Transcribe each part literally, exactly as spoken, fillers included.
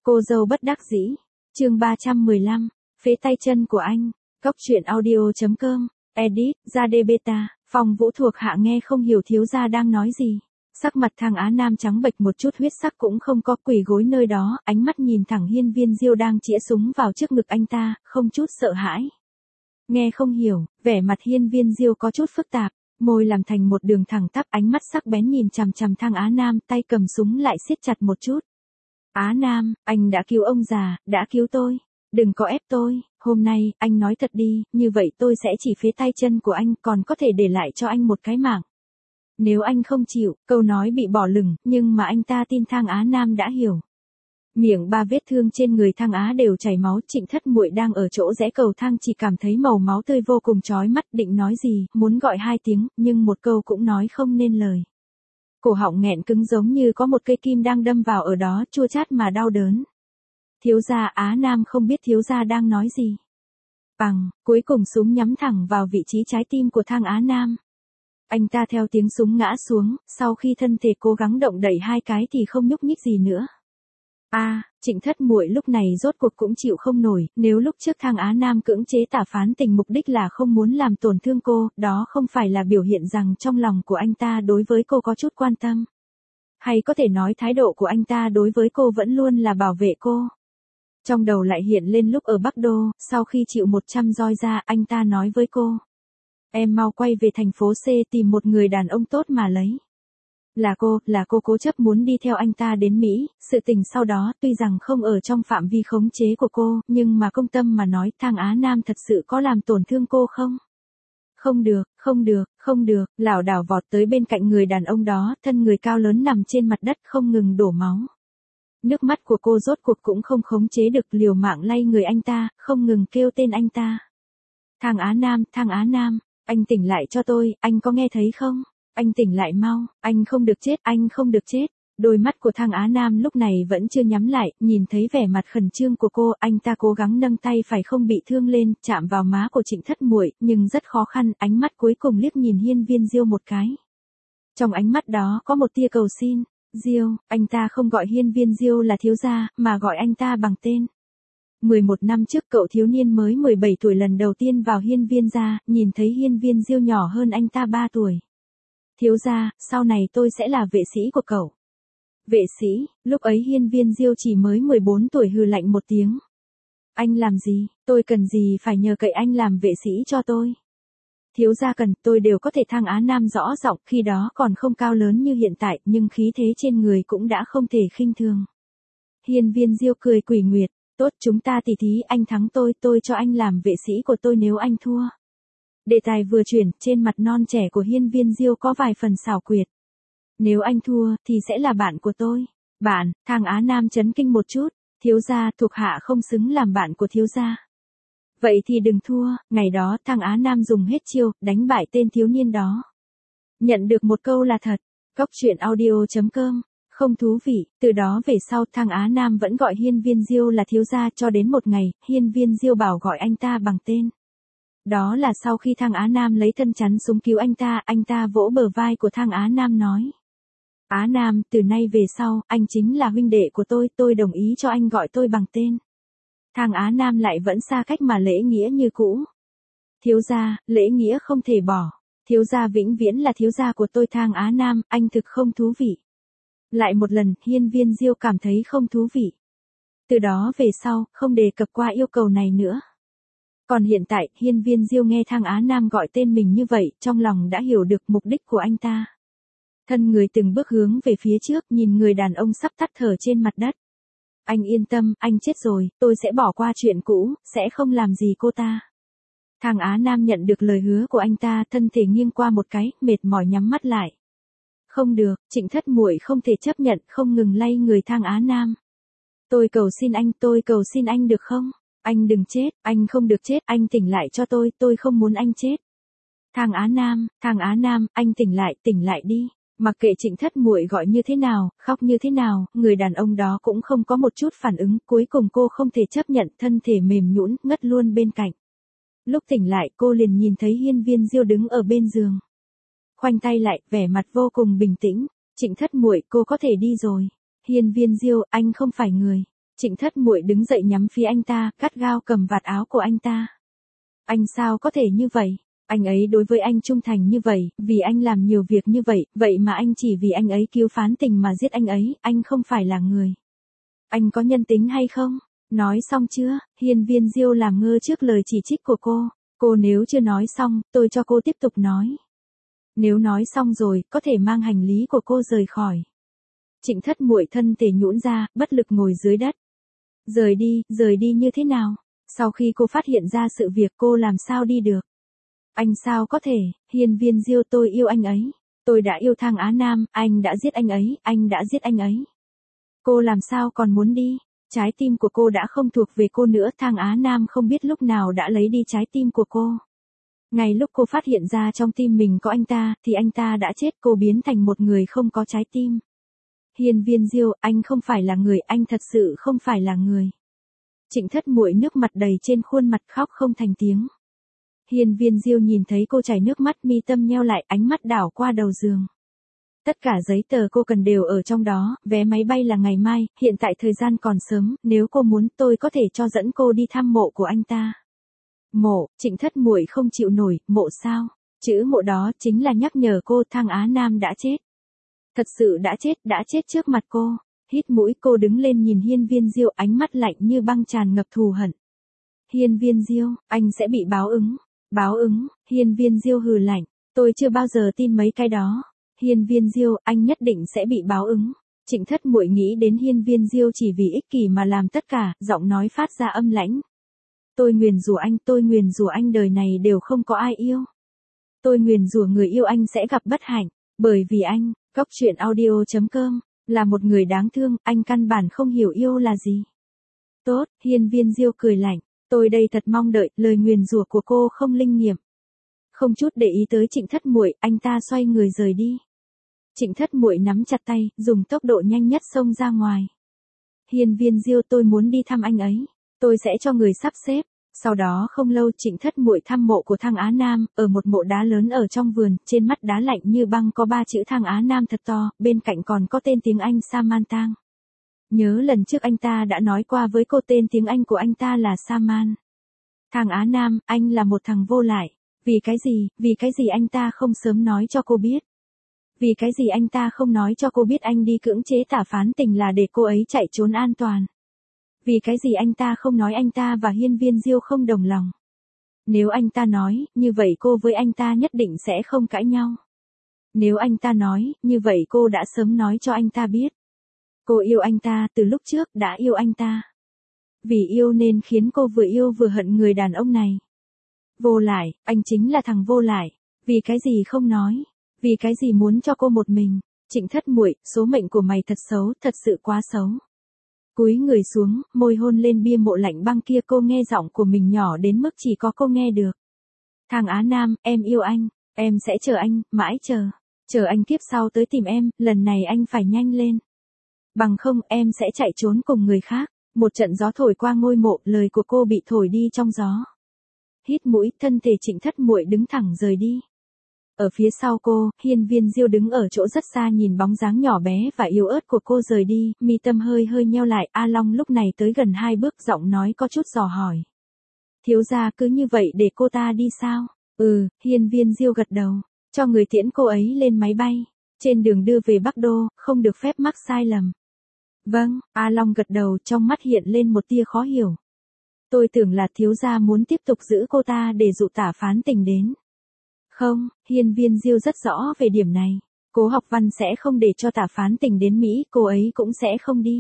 Cô dâu bất đắc dĩ. Chương ba trăm mười lăm. Phế tay chân của anh. Cóc truyện audio chấm com. Edit, ra đê beta. Phong Vũ thuộc hạ nghe không hiểu thiếu gia đang nói gì. Sắc mặt Thang Á Nam trắng bệch, một chút huyết sắc cũng không có, quỳ gối nơi đó, ánh mắt nhìn thẳng Hiên Viên Diêu đang chĩa súng vào trước ngực anh ta, không chút sợ hãi. Nghe không hiểu, vẻ mặt Hiên Viên Diêu có chút phức tạp, môi làm thành một đường thẳng tắp, ánh mắt sắc bén nhìn chằm chằm Thang Á Nam, tay cầm súng lại siết chặt một chút. Á Nam, anh đã cứu ông già, đã cứu tôi. Đừng có ép tôi, hôm nay, anh nói thật đi, như vậy tôi sẽ chỉ phế tay chân của anh, còn có thể để lại cho anh một cái mạng. Nếu anh không chịu, câu nói bị bỏ lửng, nhưng mà anh ta tin Thang Á Nam đã hiểu. Miệng ba vết thương trên người Thang Á đều chảy máu, Trịnh Thất Muội đang ở chỗ rẽ cầu thang chỉ cảm thấy màu máu tươi vô cùng chói mắt, định nói gì, muốn gọi hai tiếng, nhưng một câu cũng nói không nên lời. Cổ họng nghẹn cứng giống như có một cây kim đang đâm vào ở đó, chua chát mà đau đớn. Thiếu gia. Á Nam không biết thiếu gia đang nói gì. Bằng, cuối cùng súng nhắm thẳng vào vị trí trái tim của Thang Á Nam. Anh ta theo tiếng súng ngã xuống, sau khi thân thể cố gắng động đậy hai cái thì không nhúc nhích gì nữa. A, à, Trịnh Thất Muội lúc này rốt cuộc cũng chịu không nổi, nếu lúc trước Thang Á Nam cưỡng chế tả phán tình mục đích là không muốn làm tổn thương cô, đó không phải là biểu hiện rằng trong lòng của anh ta đối với cô có chút quan tâm. Hay có thể nói thái độ của anh ta đối với cô vẫn luôn là bảo vệ cô. Trong đầu lại hiện lên lúc ở Bắc Đô, sau khi chịu một trăm roi ra, anh ta nói với cô. Em mau quay về thành phố C tìm một người đàn ông tốt mà lấy. Là cô, là cô cố chấp muốn đi theo anh ta đến Mỹ, sự tình sau đó tuy rằng không ở trong phạm vi khống chế của cô, nhưng mà công tâm mà nói Thang Á Nam thật sự có làm tổn thương cô không? Không được, không được, không được, lảo đảo vọt tới bên cạnh người đàn ông đó, thân người cao lớn nằm trên mặt đất không ngừng đổ máu. Nước mắt của cô rốt cuộc cũng không khống chế được, liều mạng lay người anh ta, không ngừng kêu tên anh ta. Thang Á Nam, Thang Á Nam, anh tỉnh lại cho tôi, anh có nghe thấy không? Anh tỉnh lại mau, anh không được chết, anh không được chết. Đôi mắt của Thang Á Nam lúc này vẫn chưa nhắm lại, nhìn thấy vẻ mặt khẩn trương của cô, anh ta cố gắng nâng tay phải không bị thương lên, chạm vào má của Trịnh Thất Muội, nhưng rất khó khăn, ánh mắt cuối cùng liếc nhìn Hiên Viên Diêu một cái. Trong ánh mắt đó có một tia cầu xin. Diêu, anh ta không gọi Hiên Viên Diêu là thiếu gia, mà gọi anh ta bằng tên. mười một năm trước cậu thiếu niên mới mười bảy tuổi lần đầu tiên vào Hiên Viên gia, nhìn thấy Hiên Viên Diêu nhỏ hơn anh ta ba tuổi. Thiếu gia, sau này tôi sẽ là vệ sĩ của cậu. Vệ sĩ, lúc ấy Hiên Viên Diêu chỉ mới mười bốn tuổi, hừ lạnh một tiếng. Anh làm gì, tôi cần gì phải nhờ cậy anh làm vệ sĩ cho tôi. Thiếu gia cần, tôi đều có thể. Thang Á Nam rõ giọng, khi đó còn không cao lớn như hiện tại, nhưng khí thế trên người cũng đã không thể khinh thường. Hiên Viên Diêu cười quỷ nguyệt, tốt, chúng ta tỉ thí, anh thắng tôi, tôi cho anh làm vệ sĩ của tôi nếu anh thua. Đề tài vừa chuyển, trên mặt non trẻ của Hiên Viên Diêu có vài phần xảo quyệt. Nếu anh thua, thì sẽ là bạn của tôi. Bạn? Thang Á Nam chấn kinh một chút, thiếu gia, thuộc hạ không xứng làm bạn của thiếu gia. Vậy thì đừng thua, ngày đó Thang Á Nam dùng hết chiêu, đánh bại tên thiếu niên đó. Nhận được một câu là thật. Cóc truyện audio chấm com. Không thú vị, từ đó về sau Thang Á Nam vẫn gọi Hiên Viên Diêu là thiếu gia, cho đến một ngày, Hiên Viên Diêu bảo gọi anh ta bằng tên. Đó là sau khi Thang Á Nam lấy thân chắn súng cứu anh ta, anh ta vỗ bờ vai của Thang Á Nam nói. Á Nam, từ nay về sau, anh chính là huynh đệ của tôi, tôi đồng ý cho anh gọi tôi bằng tên. Thang Á Nam lại vẫn xa cách mà lễ nghĩa như cũ. Thiếu gia, lễ nghĩa không thể bỏ. Thiếu gia vĩnh viễn là thiếu gia của tôi. Thang Á Nam, anh thực không thú vị. Lại một lần, Hiên Viên Diêu cảm thấy không thú vị. Từ đó về sau, không đề cập qua yêu cầu này nữa. Còn hiện tại, Hiên Viên Diêu nghe Thang Á Nam gọi tên mình như vậy, trong lòng đã hiểu được mục đích của anh ta. Thân người từng bước hướng về phía trước, nhìn người đàn ông sắp tắt thở trên mặt đất. Anh yên tâm, anh chết rồi, tôi sẽ bỏ qua chuyện cũ, sẽ không làm gì cô ta. Thang Á Nam nhận được lời hứa của anh ta, thân thể nghiêng qua một cái, mệt mỏi nhắm mắt lại. Không được, Trịnh Thất Muội không thể chấp nhận, không ngừng lay người Thang Á Nam. Tôi cầu xin anh, tôi cầu xin anh được không? Anh đừng chết, anh không được chết, anh tỉnh lại cho tôi, tôi không muốn anh chết. Thang Á Nam, Thang Á Nam, anh tỉnh lại, tỉnh lại đi. Mặc kệ Trịnh Thất Muội gọi như thế nào, khóc như thế nào, người đàn ông đó cũng không có một chút phản ứng, cuối cùng cô không thể chấp nhận, thân thể mềm nhũn, ngất luôn bên cạnh. Lúc tỉnh lại, cô liền nhìn thấy Hiên Viên Diêu đứng ở bên giường. Khoanh tay lại, vẻ mặt vô cùng bình tĩnh. Trịnh Thất Muội, cô có thể đi rồi. Hiên Viên Diêu, anh không phải người. Trịnh Thất Muội đứng dậy nhắm phía anh ta, gắt gao cầm vạt áo của anh ta. Anh sao có thể như vậy? Anh ấy đối với anh trung thành như vậy, vì anh làm nhiều việc như vậy, vậy mà anh chỉ vì anh ấy cứu phán tình mà giết anh ấy, anh không phải là người. Anh có nhân tính hay không? Nói xong chưa? Hiên Viên Diêu làm ngơ trước lời chỉ trích của cô. Cô nếu chưa nói xong, tôi cho cô tiếp tục nói. Nếu nói xong rồi, có thể mang hành lý của cô rời khỏi. Trịnh Thất Muội thân thể nhũn ra, bất lực ngồi dưới đất. Rời đi, rời đi như thế nào? Sau khi cô phát hiện ra sự việc cô làm sao đi được? Anh sao có thể? Hiên Viên Diêu, tôi yêu anh ấy. Tôi đã yêu Thang Á Nam, anh đã giết anh ấy, anh đã giết anh ấy. Cô làm sao còn muốn đi? Trái tim của cô đã không thuộc về cô nữa. Thang Á Nam không biết lúc nào đã lấy đi trái tim của cô. Ngay lúc cô phát hiện ra trong tim mình có anh ta, thì anh ta đã chết, cô biến thành một người không có trái tim. Hiên Viên Diêu, anh không phải là người, anh thật sự không phải là người. Trịnh Thất Muội nước mặt đầy trên khuôn mặt, khóc không thành tiếng. Hiên Viên Diêu nhìn thấy cô chảy nước mắt, mi tâm nheo lại, ánh mắt đảo qua đầu giường. Tất cả giấy tờ cô cần đều ở trong đó, vé máy bay là ngày mai, hiện tại thời gian còn sớm, nếu cô muốn tôi có thể cho dẫn cô đi thăm mộ của anh ta. Mộ, Trịnh Thất Muội không chịu nổi, mộ sao? Chữ mộ đó chính là nhắc nhở cô Thang Á Nam đã chết. Thật sự đã chết, đã chết trước mặt cô. Hít mũi, cô đứng lên nhìn Hiên Viên Diêu, ánh mắt lạnh như băng tràn ngập thù hận. Hiên Viên Diêu, anh sẽ bị báo ứng. Báo ứng? Hiên Viên Diêu hừ lạnh, tôi chưa bao giờ tin mấy cái đó. Hiên Viên Diêu, anh nhất định sẽ bị báo ứng. Trịnh Thất Muội nghĩ đến Hiên Viên Diêu chỉ vì ích kỷ mà làm tất cả, giọng nói phát ra âm lãnh. Tôi nguyền rủa anh, tôi nguyền rủa anh đời này đều không có ai yêu. Tôi nguyền rủa người yêu anh sẽ gặp bất hạnh, bởi vì anh, Cóc Truyện Audio chấm com, là một người đáng thương, anh căn bản không hiểu yêu là gì. Tốt, Hiên Viên Diêu cười lạnh, tôi đây thật mong đợi, lời nguyền rủa của cô không linh nghiệm. Không chút để ý tới Trịnh Thất Muội, anh ta xoay người rời đi. Trịnh Thất Muội nắm chặt tay, dùng tốc độ nhanh nhất xông ra ngoài. Hiên Viên Diêu, tôi muốn đi thăm anh ấy. Tôi sẽ cho người sắp xếp. Sau đó không lâu, Trịnh Thất Muội thăm mộ của Thang Á Nam, ở một mộ đá lớn ở trong vườn, trên mắt đá lạnh như băng có ba chữ Thang Á Nam thật to, bên cạnh còn có tên tiếng Anh Saman Tang. Nhớ lần trước anh ta đã nói qua với cô tên tiếng Anh của anh ta là Saman. Thang Á Nam, anh là một thằng vô lại. Vì cái gì, vì cái gì anh ta không sớm nói cho cô biết? Vì cái gì anh ta không nói cho cô biết anh đi cưỡng chế Tả Phán Tình là để cô ấy chạy trốn an toàn? Vì cái gì anh ta không nói anh ta và Hiên Viên Diêu không đồng lòng? Nếu anh ta nói, như vậy cô với anh ta nhất định sẽ không cãi nhau. Nếu anh ta nói, như vậy cô đã sớm nói cho anh ta biết. Cô yêu anh ta từ lúc trước, đã yêu anh ta. Vì yêu nên khiến cô vừa yêu vừa hận người đàn ông này. Vô lại, anh chính là thằng vô lại. Vì cái gì không nói? Vì cái gì muốn cho cô một mình? Trịnh Thất Muội, số mệnh của mày thật xấu, thật sự quá xấu. Cúi người xuống, môi hôn lên bia mộ lạnh băng kia, cô nghe giọng của mình nhỏ đến mức chỉ có cô nghe được. Thang Á Nam, em yêu anh, em sẽ chờ anh, mãi chờ. Chờ anh kiếp sau tới tìm em, lần này anh phải nhanh lên. Bằng không, em sẽ chạy trốn cùng người khác. Một trận gió thổi qua ngôi mộ, lời của cô bị thổi đi trong gió. Hít mũi, thân thể Trịnh Thất Muội đứng thẳng rời đi. Ở phía sau cô, Hiên Viên Diêu đứng ở chỗ rất xa nhìn bóng dáng nhỏ bé và yếu ớt của cô rời đi, mi tâm hơi hơi nheo lại. A Long lúc này tới gần hai bước, giọng nói có chút dò hỏi. Thiếu gia cứ như vậy để cô ta đi sao? Ừ, Hiên Viên Diêu gật đầu, cho người tiễn cô ấy lên máy bay. Trên đường đưa về Bắc Đô, không được phép mắc sai lầm. Vâng, A Long gật đầu, trong mắt hiện lên một tia khó hiểu. Tôi tưởng là thiếu gia muốn tiếp tục giữ cô ta để dụ Tả Phán Tình đến. Không, Hiên Viên Diêu rất rõ về điểm này. Cố Học Văn sẽ không để cho Tả Phán Tình đến Mỹ, cô ấy cũng sẽ không đi.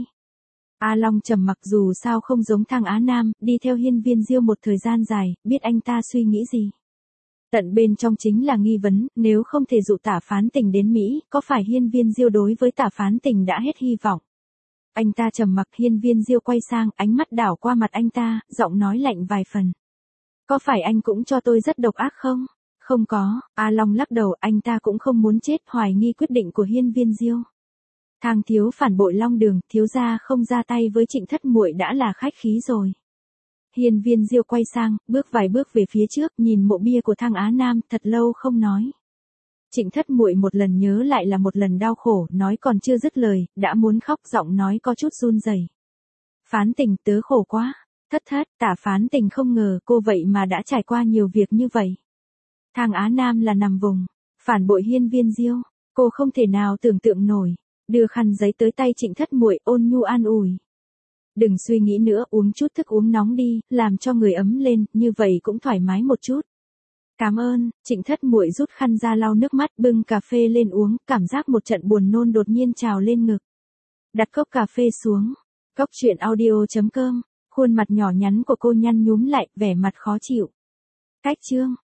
A Long trầm mặc, dù sao không giống Thang Á Nam, đi theo Hiên Viên Diêu một thời gian dài, biết anh ta suy nghĩ gì. Tận bên trong chính là nghi vấn, nếu không thể dụ Tả Phán Tình đến Mỹ, có phải Hiên Viên Diêu đối với Tả Phán Tình đã hết hy vọng? Anh ta trầm mặc, Hiên Viên Diêu quay sang, ánh mắt đảo qua mặt anh ta, giọng nói lạnh vài phần. Có phải anh cũng cho tôi rất độc ác không? Không có, A Long lắc đầu, anh ta cũng không muốn chết, hoài nghi quyết định của Hiên Viên Diêu. Thang thiếu phản bội Long Đường, thiếu gia không ra tay với Trịnh Thất Muội đã là khách khí rồi. Hiên Viên Diêu quay sang, bước vài bước về phía trước, nhìn mộ bia của Thang Á Nam, thật lâu không nói. Trịnh Thất Muội một lần nhớ lại là một lần đau khổ, nói còn chưa dứt lời, đã muốn khóc, giọng nói có chút run rẩy. Phán Tình, tớ khổ quá. Thất thất, Tả Phán Tình không ngờ cô vậy mà đã trải qua nhiều việc như vậy. Thang Á Nam là nằm vùng, phản bội Hiên Viên Diêu, cô không thể nào tưởng tượng nổi. Đưa khăn giấy tới tay Trịnh Thất Muội, ôn nhu an ủi. Đừng suy nghĩ nữa, uống chút thức uống nóng đi, làm cho người ấm lên, như vậy cũng thoải mái một chút. Cảm ơn. Trịnh Thất Muội rút khăn ra lau nước mắt, bưng cà phê lên uống, cảm giác một trận buồn nôn đột nhiên trào lên ngực. Đặt cốc cà phê xuống. Cốc truyện audio chấm com. Khuôn mặt nhỏ nhắn của cô nhăn nhúm lại, vẻ mặt khó chịu. Cách chương.